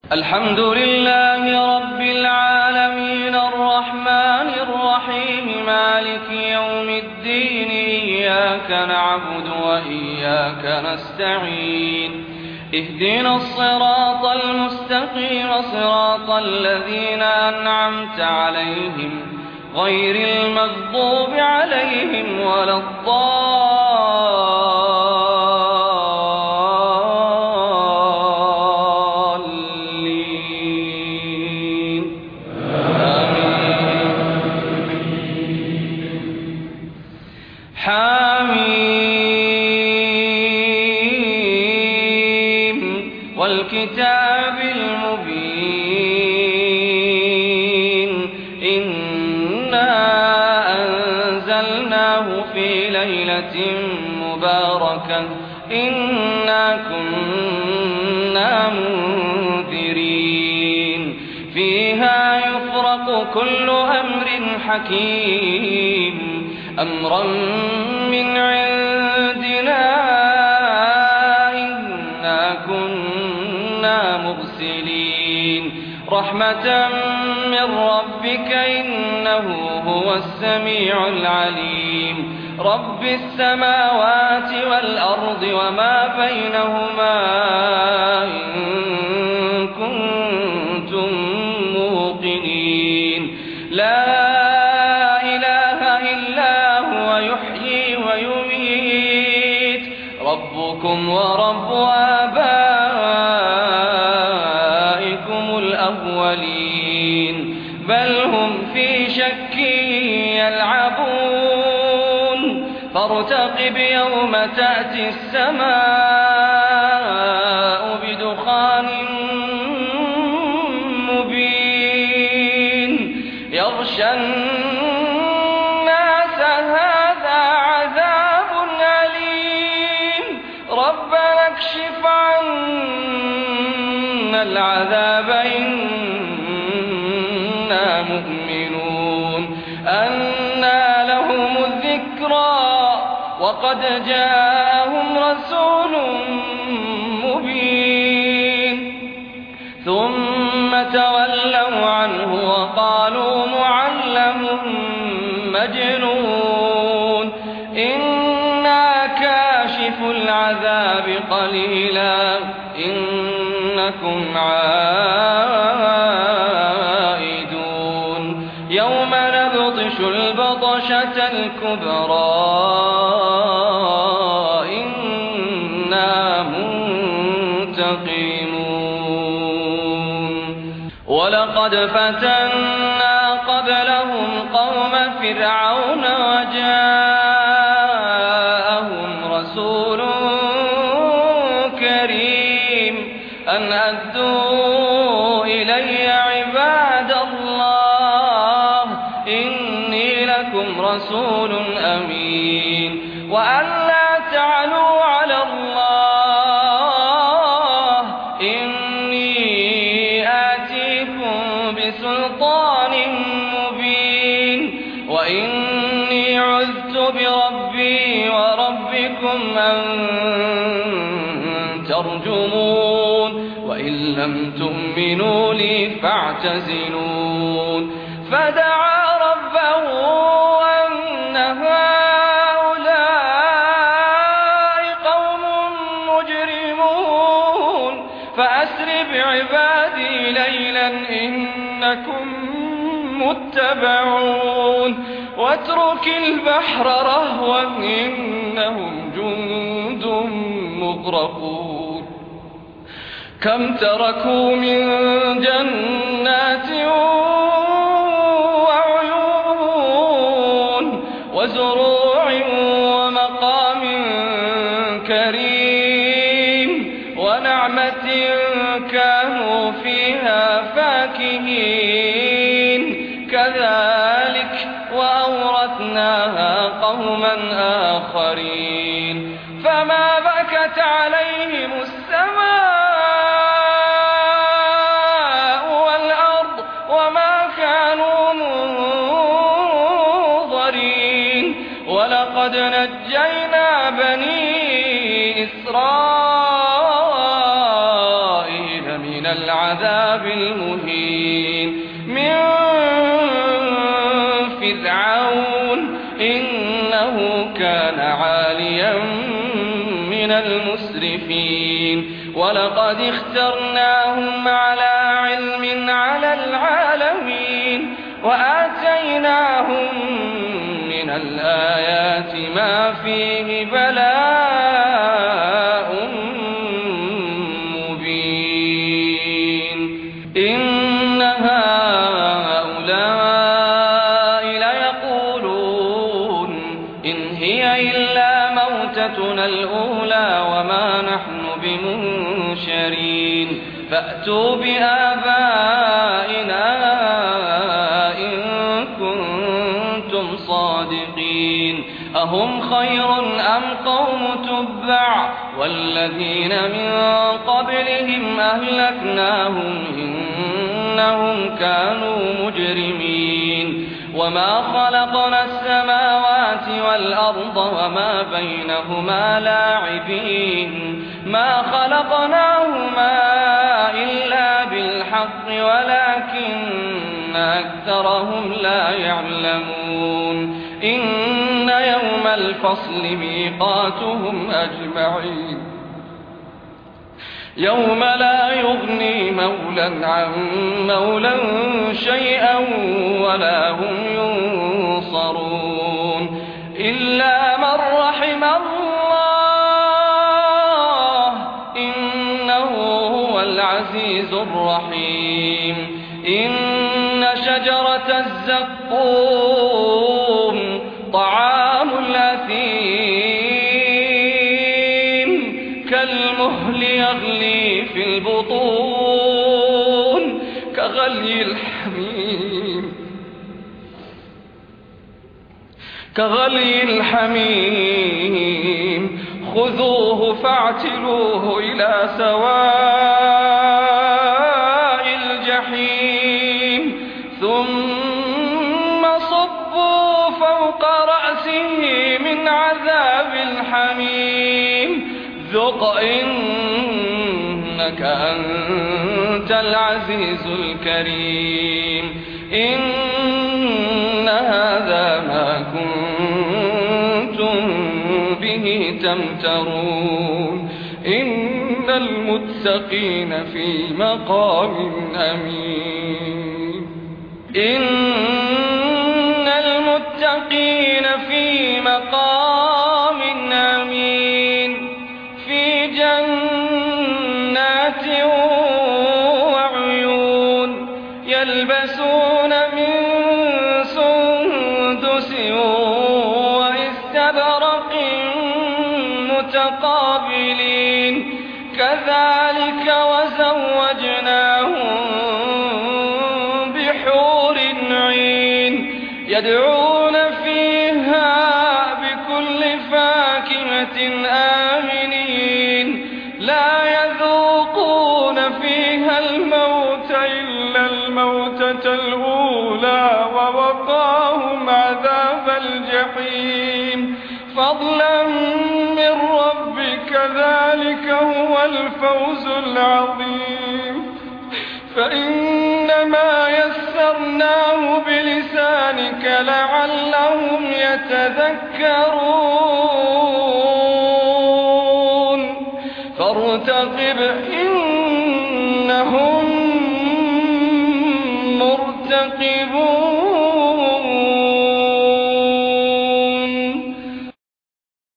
الحمد لله رب العالمين الرحمن الرحيم مالك يوم الدين إياك نعبد وإياك نستعين اهدنا الصراط المستقيم صراط الذين أنعمت عليهم غير المغضوب عليهم ولا والكتاب المبين إنا أنزلناه في ليلة مباركة إنا كنا منذرين فيها يفرق كل أمر حكيم أمرا من عندنا مرسلين رحمة من ربك إنه هو السميع العليم رب السماوات والأرض وما بينهما إن كنتم موقنين لا إله إلا هو يحيي ويميت ربكم ورب آبائكم الأولين بل هم في شك يلعبون فارتقب يوم تأتي السماء بدخان مبين يغشى الناس هذا عذاب أليم ربنا اكشف عنا العذاب إنا مؤمنون أنى لهم الذكرى وقد جاءهم رسول مبين ثم تولوا عنه وقالوا معلم مجنون إنا كاشف العذاب قليلا إنكم عائدون يوم نبطش البطشة الكبرى إنا منتقمون ولقد فتنا قبلهم قوم فرعون وجاءهم رسول كريم أن أدوا إلي عباد الله إني لكم رسول أمين وأن لا تعلوا على الله إني آتيكم بسلطان مبين وإني عذت بربي وربكم أن ترجمون وإن لم تؤمنوا لي فاعتزلون فدعا ربه أن هؤلاء قوم مجرمون فأسر بعبادي ليلا إنكم متبعون واترك البحر رهوا إنهم جند مغرقون كم تركوا من جنات وعيون وزروع ومقام كريم ونعمة كانوا فيها فاكهين كذلك وأورثناها قوما آخرين فما بكت عليهم السماء والأرض وما كانوا منظرين ولقد نجينا بني إسرائيل من العذاب العذاب المهين من فرعون إنه كان عاليا من المسرفين ولقد اخترناهم على علم على العالمين وآتيناهم من الآيات ما فيه بلاء مبين إن هؤلاء ليقولون إن هي إلا موتتنا الأولى وما نحن بمنشرين فأتوا بآبائنا إن كنتم صادقين أهم خير أم قوم تبع والذين من قبلهم أهلكناهم إنهم كانوا مجرمين وما خلقنا السماوات والأرض وما بينهما لاعبين ما خلقناهما إلا بالحق ولكن أكثرهم لا يعلمون إن يوم الفصل ميقاتهم أجمعين يوم لا يغني مولى عن مولى شيئا ولا هم ينصرون إلا من رحم الله إنه هو العزيز الرحيم إن شجرة الزقوم طعام الأثيم كالمهل يغلي في البطون كغلي الحميم خذوه فاعتلوه إلى سواء الجحيم ثم صبوا فوق رأسه من عذاب الحميم ذق إنك أنت العزيز الكريم إن هذا ما كنتم به تمترون إن المتقين في مقام أمين إن المتقين في مقام أمين في جنات وعيون يلبسون من سندس واستبرق متقابلين كذلك وزوجناهم بحور عين يدعون فيها بكل فاكهة آمنين لا يذوقون فيها الموت إلا الموتة الأولى ووقاهم عذاب الجحيم فضلا من ربك ذلك هو الفوز العظيم فإنما يسرناه بلسانك لعلهم يتذكرون فارتقب إنهم مرتقبون